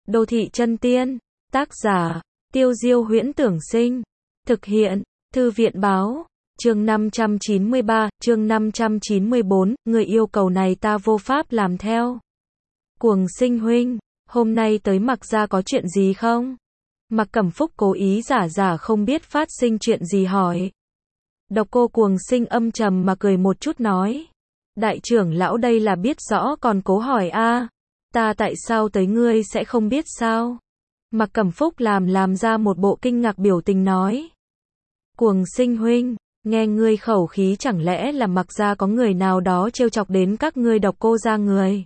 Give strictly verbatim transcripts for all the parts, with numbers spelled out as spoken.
Đô thị chân tiên, tác giả, Tiêu Diêu Huyễn Tưởng Sinh, thực hiện, Thư viện báo, chương năm trăm chín mươi ba, chương năm trăm chín mươi bốn, người yêu cầu này ta vô pháp làm theo. Cuồng Sinh huynh, hôm nay tới Mạc gia có chuyện gì không? Mạc Cẩm Phúc cố ý giả giả không biết phát sinh chuyện gì hỏi. Độc Cô Cuồng Sinh âm trầm mà cười một chút nói. Đại trưởng lão đây là biết rõ còn cố hỏi a, ta tại sao tới ngươi sẽ không biết sao? Mạc Cẩm Phúc làm làm ra một bộ kinh ngạc biểu tình nói. Cuồng Sinh huynh, nghe ngươi khẩu khí chẳng lẽ là Mạc gia có người nào đó trêu chọc đến các ngươi Độc Cô gia người?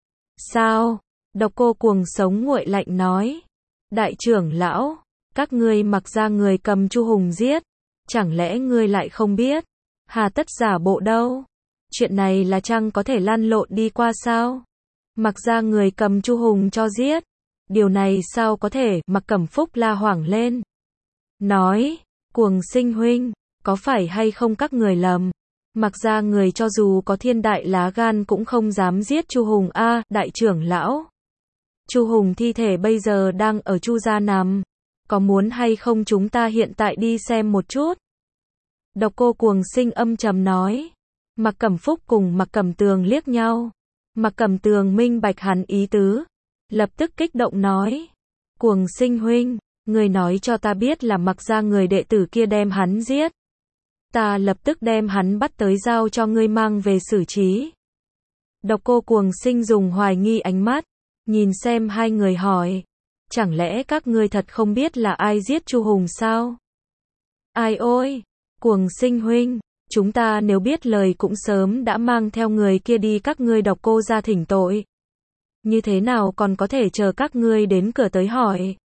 Sao? Độc Cô Cuồng sống nguội lạnh nói. Đại trưởng lão, các ngươi Mạc gia người cầm Chu Hùng giết, chẳng lẽ ngươi lại không biết? Hà tất giả bộ đâu? Chuyện này là chăng có thể lăn lộn đi qua sao? Mạc gia người cầm Chu Hùng cho giết. Điều này sao có thể? Mạc Cẩm Phúc la hoảng lên. Nói, Cuồng Sinh huynh, có phải hay không các người lầm? Mạc gia người cho dù có thiên đại lá gan cũng không dám giết Chu Hùng a, đại trưởng lão. Chu Hùng thi thể bây giờ đang ở Chu gia nằm. Có muốn hay không chúng ta hiện tại đi xem một chút? Độc Cô Cuồng Sinh âm trầm nói. Mạc Cẩm Phúc cùng Mạc Cẩm Tường liếc nhau. Mạc Cẩm Tường minh bạch hắn ý tứ, lập tức kích động nói. Cuồng Sinh huynh, người nói cho ta biết là Mạc gia người đệ tử kia đem hắn giết. Ta lập tức đem hắn bắt tới giao cho ngươi mang về xử trí. Độc Cô Cuồng Sinh dùng hoài nghi ánh mắt, nhìn xem hai người hỏi. Chẳng lẽ các ngươi thật không biết là ai giết Chu Hùng sao? Ai ôi, Cuồng Sinh huynh, chúng ta nếu biết lời cũng sớm đã mang theo người kia đi các ngươi Độc Cô gia thỉnh tội. Như thế nào còn có thể chờ các ngươi đến cửa tới hỏi?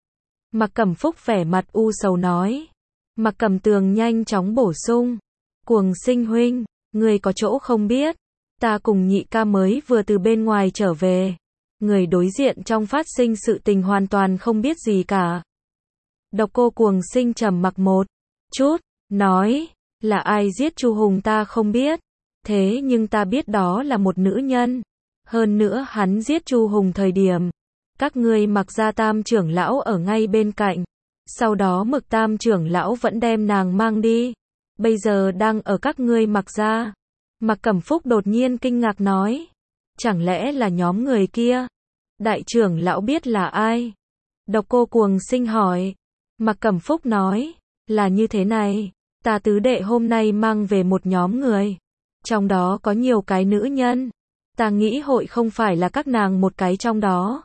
Mạc Cẩm Phúc vẻ mặt u sầu nói. Mạc Cẩm Tường nhanh chóng bổ sung. Cuồng Sinh huynh, ngươi có chỗ không biết. Ta cùng nhị ca mới vừa từ bên ngoài trở về. Người đối diện trong phát sinh sự tình hoàn toàn không biết gì cả. Độc Cô Cuồng Sinh trầm mặc một chút, nói, là ai giết Chu Hùng ta không biết. Thế nhưng ta biết đó là một nữ nhân. Hơn nữa hắn giết Chu Hùng thời điểm, các ngươi Mạc gia tam trưởng lão ở ngay bên cạnh. Sau đó Mực tam trưởng lão vẫn đem nàng mang đi. Bây giờ đang ở các ngươi Mạc gia. Mạc Cẩm Phúc đột nhiên kinh ngạc nói. Chẳng lẽ là nhóm người kia? Đại trưởng lão biết là ai? Độc Cô Cuồng Sinh hỏi. Mạc Cẩm Phúc nói. Là như thế này. Ta tứ đệ hôm nay mang về một nhóm người. Trong đó có nhiều cái nữ nhân. Ta nghĩ hội không phải là các nàng một cái trong đó.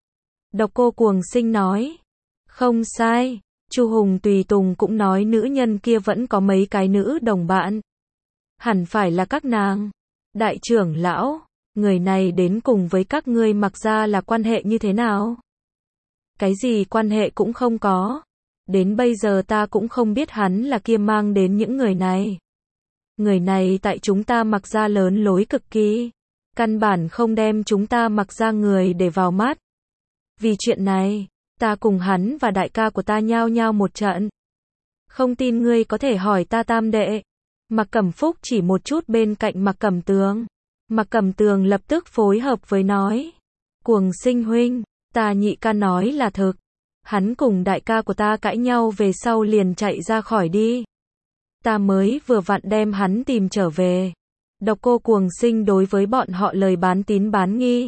Độc Cô Cuồng Sinh nói. Không sai. Chu Hùng tùy tùng cũng nói nữ nhân kia vẫn có mấy cái nữ đồng bạn. Hẳn phải là các nàng. Đại trưởng lão, người này đến cùng với các ngươi Mạc gia là quan hệ như thế nào? Cái gì quan hệ cũng không có. Đến bây giờ ta cũng không biết hắn là kia mang đến những người này. Người này tại chúng ta Mạc gia lớn lối cực kỳ. Căn bản không đem chúng ta Mạc gia người để vào mắt. Vì chuyện này, ta cùng hắn và đại ca của ta nhao nhao một trận. Không tin ngươi có thể hỏi ta tam đệ. Mạc Cẩm Phúc chỉ một chút bên cạnh Mạc Cẩm Tường. Mạc Cẩm Tường lập tức phối hợp với nói. Cuồng Sinh huynh, ta nhị ca nói là thực. Hắn cùng đại ca của ta cãi nhau về sau liền chạy ra khỏi đi. Ta mới vừa vặn đem hắn tìm trở về. Độc Cô Cuồng Sinh đối với bọn họ lời bán tín bán nghi.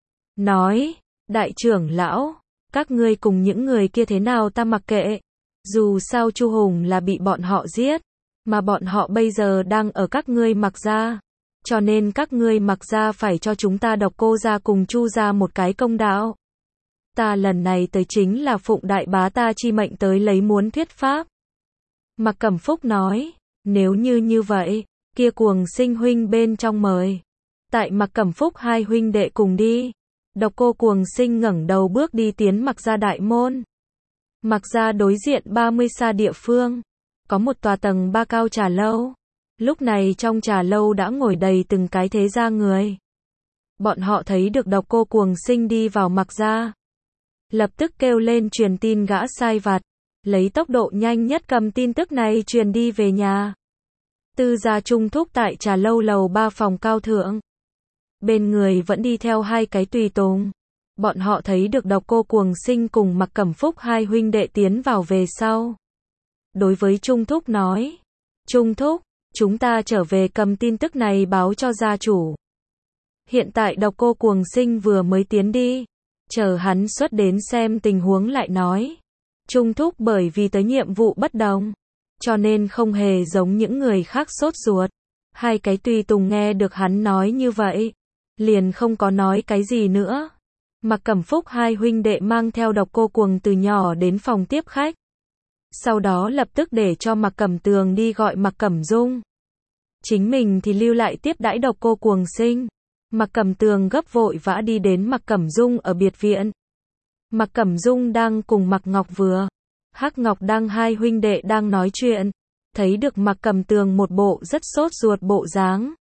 Nói, đại trưởng lão, các ngươi cùng những người kia thế nào ta mặc kệ. Dù sao Chu Hùng là bị bọn họ giết, mà bọn họ bây giờ đang ở các ngươi Mạc gia. Cho nên các ngươi Mạc gia phải cho chúng ta Độc Cô gia cùng Chu gia một cái công đạo. Ta lần này tới chính là phụng đại bá ta chi mệnh tới lấy muốn thuyết pháp. Mạc Cẩm Phúc nói, nếu như như vậy, kia Cuồng Sinh huynh bên trong mời. Tại Mạc Cẩm Phúc hai huynh đệ cùng đi. Độc Cô Cuồng Sinh ngẩng đầu bước đi tiến Mạc gia đại môn. Mạc gia đối diện ba mươi xa địa phương, có một tòa tầng ba cao trà lâu. Lúc này trong trà lâu đã ngồi đầy từng cái thế gia người. Bọn họ thấy được Độc Cô Cuồng Sinh đi vào Mạc gia, lập tức kêu lên truyền tin gã sai vặt, lấy tốc độ nhanh nhất cầm tin tức này truyền đi về nhà. Tư gia Trung Thúc tại trà lâu lầu ba phòng cao thượng. Bên người vẫn đi theo hai cái tùy tùng. bọn họ thấy được Độc Cô Cuồng Sinh cùng Mặc Cẩm Phúc hai huynh đệ tiến vào về sau. Đối với Trung Thúc nói, Trung Thúc, chúng ta trở về cầm tin tức này báo cho gia chủ. Hiện tại Độc Cô Cuồng Sinh vừa mới tiến đi, chờ hắn xuất đến xem tình huống lại nói. Trung Thúc bởi vì tới nhiệm vụ bất đồng, cho nên không hề giống những người khác sốt ruột. Hai cái tùy tùng nghe được hắn nói như vậy, liền không có nói cái gì nữa. Mặc Cẩm Phúc hai huynh đệ mang theo Độc Cô Cuồng từ nhỏ đến phòng tiếp khách. Sau đó lập tức để cho Mặc Cẩm Tường đi gọi Mặc Cẩm Dung. Chính mình thì lưu lại tiếp đãi Độc Cô Cuồng Sinh. Mặc Cẩm Tường gấp vội vã đi đến Mặc Cẩm Dung ở biệt viện. Mặc Cẩm Dung đang cùng Mặc Ngọc Vừa, Hắc Ngọc đang hai huynh đệ đang nói chuyện. Thấy được Mặc Cẩm Tường một bộ rất sốt ruột bộ dáng.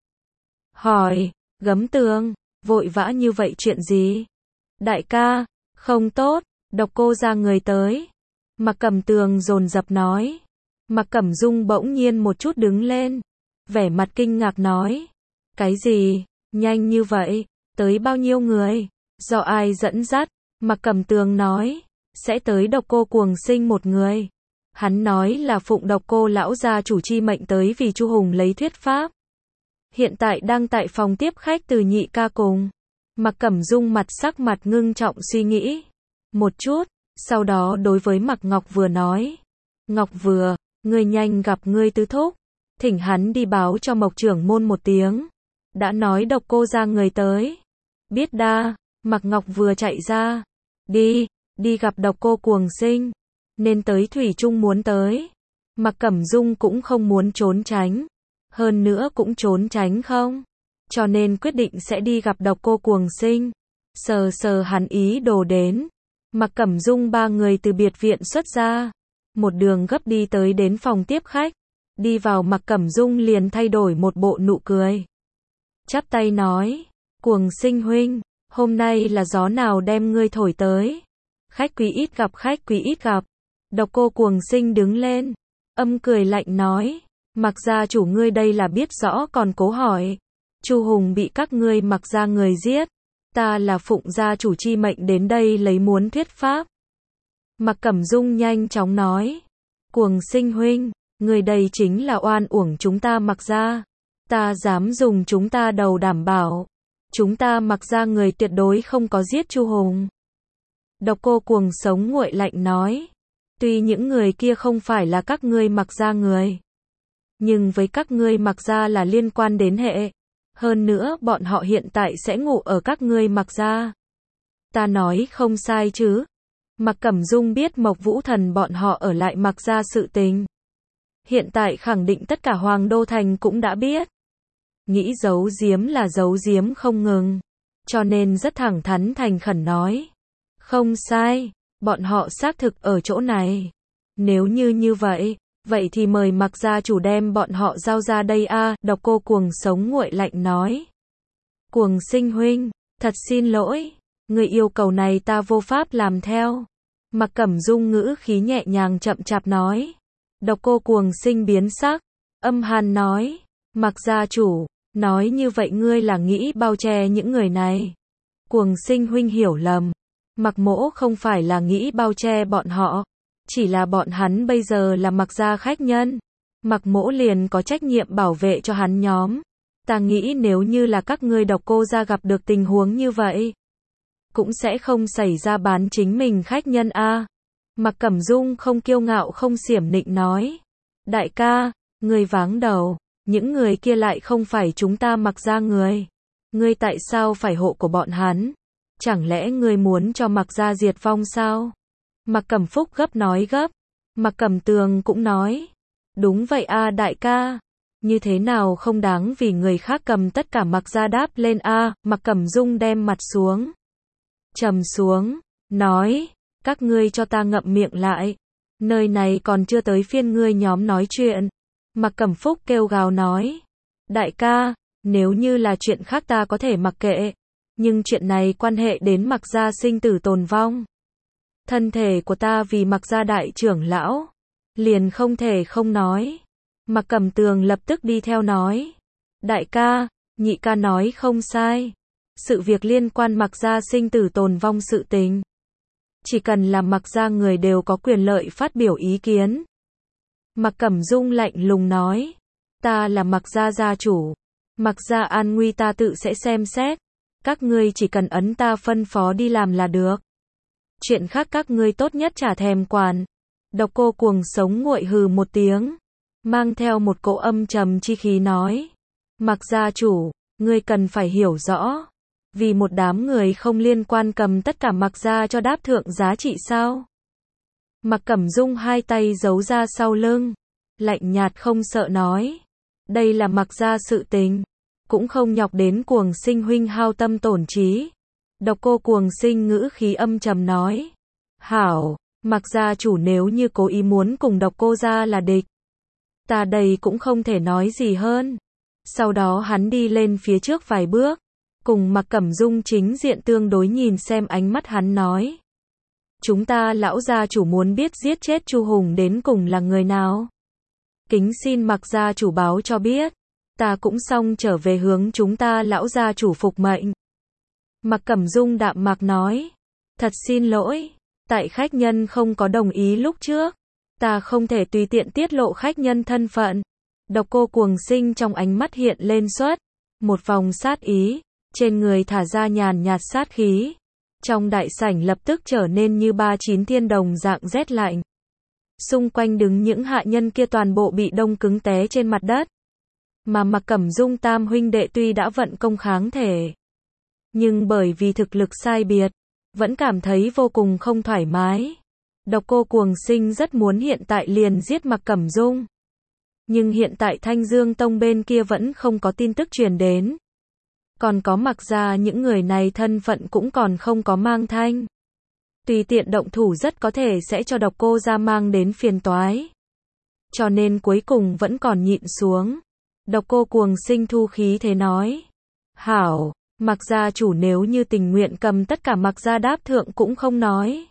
Hỏi, Gấm Tường, vội vã như vậy chuyện gì? Đại ca, không tốt, Độc Cô gia người tới. Mặc Cẩm Tường dồn dập nói. Mặc Cẩm Dung bỗng nhiên một chút đứng lên, vẻ mặt kinh ngạc nói. Cái gì, nhanh như vậy, tới bao nhiêu người, do ai dẫn dắt? Mặc Cẩm Tường nói, sẽ tới Độc Cô Cuồng Sinh một người. Hắn nói là phụng Độc Cô lão gia chủ chi mệnh tới vì Chu Hùng lấy thuyết pháp. Hiện tại đang tại phòng tiếp khách từ nhị ca cùng. Mặc Cẩm Dung mặt sắc mặt ngưng trọng suy nghĩ một chút, sau đó đối với Mặc Ngọc Vừa nói. Ngọc Vừa, ngươi nhanh gặp ngươi tứ thúc, thỉnh hắn đi báo cho Mộc trưởng môn một tiếng. Đã nói Độc Cô gia người tới. Biết đa, Mặc Ngọc Vừa chạy ra. Đi, đi gặp Độc Cô Cuồng Sinh. Nên tới thủy chung muốn tới. Mặc Cẩm Dung cũng không muốn trốn tránh. Hơn nữa cũng trốn tránh không. Cho nên quyết định sẽ đi gặp Độc Cô Cuồng Sinh. Sờ sờ hắn ý đồ đến. Mặc Cẩm Dung ba người từ biệt viện xuất ra. Một đường gấp đi tới đến phòng tiếp khách. Đi vào Mặc Cẩm Dung liền thay đổi một bộ nụ cười. Chắp tay nói. Cuồng Sinh huynh, hôm nay là gió nào đem ngươi thổi tới. Khách quý ít gặp khách quý ít gặp. Độc Cô Cuồng Sinh đứng lên. Âm cười lạnh nói. Mặc gia chủ ngươi đây là biết rõ còn cố hỏi. Chu Hùng bị các ngươi Mặc gia người giết. Ta là phụng gia chủ chi mệnh đến đây lấy muốn thuyết pháp. Mặc Cẩm Dung nhanh chóng nói. Cuồng Sinh huynh, người đây chính là oan uổng chúng ta Mặc gia. Ta dám dùng chúng ta đầu đảm bảo. Chúng ta Mặc gia người tuyệt đối không có giết Chu Hùng. Độc Cô Cuồng sống nguội lạnh nói. Tuy những người kia không phải là các ngươi Mặc gia người, nhưng với các ngươi Mặc gia là liên quan đến hệ. Hơn nữa bọn họ hiện tại sẽ ngủ ở các ngươi Mặc gia. Ta nói không sai chứ. Mặc Cẩm Dung biết Mộc Vũ Thần bọn họ ở lại Mặc gia sự tình. Hiện tại khẳng định tất cả Hoàng Đô Thành cũng đã biết. Nghĩ giấu giếm là giấu giếm không ngừng. Cho nên rất thẳng thắn thành khẩn nói. Không sai, bọn họ xác thực ở chỗ này. Nếu như như vậy, vậy thì mời Mặc gia chủ đem bọn họ giao ra đây a. À, Độc Cô Cuồng sống nguội lạnh nói. Cuồng Sinh huynh, thật xin lỗi, người yêu cầu này ta vô pháp làm theo. Mặc Cẩm Dung ngữ khí nhẹ nhàng chậm chạp nói. Độc Cô Cuồng Sinh biến sắc, âm hàn nói. Mặc gia chủ, nói như vậy ngươi là nghĩ bao che những người này. Cuồng Sinh huynh hiểu lầm. Mặc mỗ không phải là nghĩ bao che bọn họ. Chỉ là bọn hắn bây giờ là Mặc gia khách nhân. Mặc mỗ liền có trách nhiệm bảo vệ cho hắn nhóm. Ta nghĩ nếu như là các ngươi Độc Cô gia gặp được tình huống như vậy, cũng sẽ không xảy ra bán chính mình khách nhân a. À. Mặc Cẩm Dung không kiêu ngạo không xiểm nịnh nói. Đại ca, ngươi váng đầu, những người kia lại không phải chúng ta Mặc gia người. Ngươi tại sao phải hộ của bọn hắn? Chẳng lẽ ngươi muốn cho Mặc gia diệt vong sao? Mặc Cẩm Phúc gấp nói gấp. Mặc Cẩm Tường cũng nói. Đúng vậy a à, đại ca. Như thế nào không đáng vì người khác cầm tất cả Mặc gia đáp lên a. À, Mặc Cẩm Dung đem mặt xuống. Trầm xuống. Nói. Các ngươi cho ta ngậm miệng lại. Nơi này còn chưa tới phiên ngươi nhóm nói chuyện. Mặc Cẩm Phúc kêu gào nói. Đại ca, nếu như là chuyện khác ta có thể mặc kệ. Nhưng chuyện này quan hệ đến Mặc gia sinh tử tồn vong. Thân thể của ta vì Mặc gia đại trưởng lão. Liền không thể không nói. Mặc Cẩm Tường lập tức đi theo nói. Đại ca, nhị ca nói không sai. sự việc liên quan Mạc gia sinh tử tồn vong sự tình. Chỉ cần là Mạc gia người đều có quyền lợi phát biểu ý kiến. Mạc Cẩm Dung lạnh lùng nói, ta là Mạc gia gia chủ, Mạc gia an nguy ta tự sẽ xem xét, các ngươi chỉ cần ấn ta phân phó đi làm là được. Chuyện khác các ngươi tốt nhất chả thèm quản. Độc Cô Cuồng sống nguội hừ một tiếng, mang theo một cỗ âm trầm chi khí nói, Mạc gia chủ, ngươi cần phải hiểu rõ, vì một đám người không liên quan cầm tất cả Mạc gia cho đáp thượng giá trị sao? Mạc Cẩm Dung hai tay giấu ra sau lưng, lạnh nhạt không sợ nói, đây là Mạc gia sự tình, cũng không nhọc đến Cuồng Sinh huynh hao tâm tổn trí. Độc Cô Cuồng Sinh ngữ khí âm trầm nói, hảo, Mạc gia chủ nếu như cố ý muốn cùng Độc Cô gia là địch, ta đây cũng không thể nói gì hơn. Sau đó hắn đi lên phía trước vài bước, cùng Mạc Cẩm Dung chính diện tương đối nhìn xem ánh mắt hắn nói, chúng ta lão gia chủ muốn biết giết chết Chu Hùng đến cùng là người nào. Kính xin Mạc gia chủ báo cho biết, ta cũng xong trở về hướng chúng ta lão gia chủ phục mệnh. Mạc Cẩm Dung đạm mạc nói, thật xin lỗi, tại khách nhân không có đồng ý lúc trước, ta không thể tùy tiện tiết lộ khách nhân thân phận. Độc Cô Cuồng Sinh trong ánh mắt hiện lên xuất một vòng sát ý, trên người thả ra nhàn nhạt sát khí. Trong đại sảnh lập tức trở nên như ba chín thiên đồng dạng rét lạnh. Xung quanh đứng những hạ nhân kia toàn bộ bị đông cứng té trên mặt đất. Mà Mạc Cẩm Dung tam huynh đệ tuy đã vận công kháng thể, nhưng bởi vì thực lực sai biệt, vẫn cảm thấy vô cùng không thoải mái. Độc Cô Cuồng Sinh rất muốn hiện tại liền giết Mạc Cẩm Dung. Nhưng hiện tại Thanh Dương Tông bên kia vẫn không có tin tức truyền đến. Còn có Mạc gia những người này thân phận cũng còn không có mang thanh. Tùy tiện động thủ rất có thể sẽ cho Độc Cô gia mang đến phiền toái. Cho nên cuối cùng vẫn còn nhịn xuống. Độc Cô Cuồng Sinh thu khí thế nói, hảo, Mạc gia chủ nếu như tình nguyện cầm tất cả Mạc gia đáp thượng cũng không nói,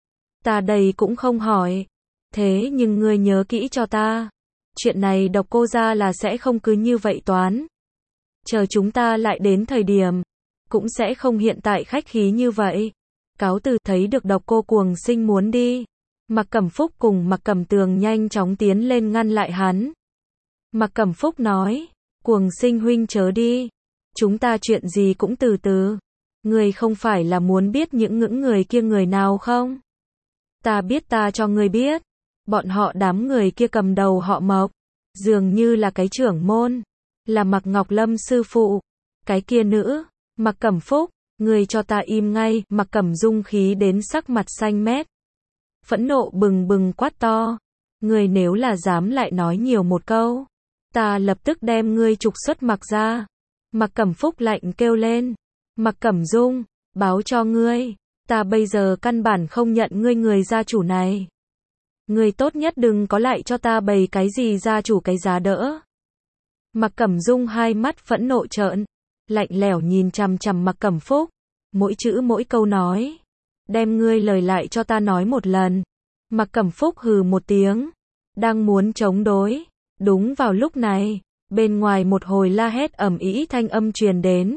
ta đây cũng không hỏi. Thế nhưng ngươi nhớ kỹ cho ta, chuyện này Độc Cô gia là sẽ không cứ như vậy toán. Chờ chúng ta lại đến thời điểm, cũng sẽ không hiện tại khách khí như vậy. Cáo từ. Thấy được Độc Cô Cuồng Sinh muốn đi, Mạc Cẩm Phúc cùng Mạc Cẩm Tường nhanh chóng tiến lên ngăn lại hắn. Mạc Cẩm Phúc nói, Cuồng Sinh huynh chớ đi, chúng ta chuyện gì cũng từ từ. Ngươi không phải là muốn biết những ngưỡng người kia người nào không? Ta biết, ta cho ngươi biết. Bọn họ đám người kia cầm đầu họ Mộc, dường như là cái trưởng môn, là Mạc Ngọc Lâm sư phụ. Cái kia nữ, Mạc Cẩm Phúc, ngươi cho ta im ngay. Mạc Cẩm Dung khí đến sắc mặt xanh mét, phẫn nộ bừng bừng quát to, ngươi nếu là dám lại nói nhiều một câu, ta lập tức đem ngươi trục xuất Mạc gia. Mạc Cẩm Phúc lạnh kêu lên, Mạc Cẩm Dung, báo cho ngươi, ta bây giờ căn bản không nhận ngươi người gia chủ này. Ngươi tốt nhất đừng có lại cho ta bày cái gì gia chủ cái giá đỡ. Mạc Cẩm Dung hai mắt phẫn nộ trợn, lạnh lẽo nhìn chằm chằm Mạc Cẩm Phúc, mỗi chữ mỗi câu nói, đem ngươi lời lại cho ta nói một lần. Mạc Cẩm Phúc hừ một tiếng, đang muốn chống đối, đúng vào lúc này, bên ngoài một hồi la hét ầm ĩ thanh âm truyền đến.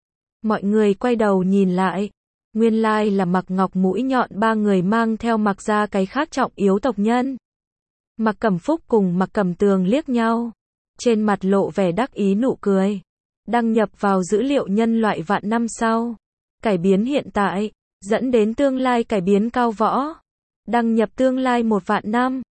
Mọi người quay đầu nhìn lại, nguyên lai là Mạc Ngọc mũi nhọn ba người mang theo Mạc gia cái khác trọng yếu tộc nhân. Mạc Cẩm Phúc cùng Mạc Cẩm Tường liếc nhau, trên mặt lộ vẻ đắc ý nụ cười. Đăng nhập vào dữ liệu nhân loại vạn năm sau, cải biến hiện tại, dẫn đến tương lai cải biến cao võ. Đăng nhập tương lai một vạn năm.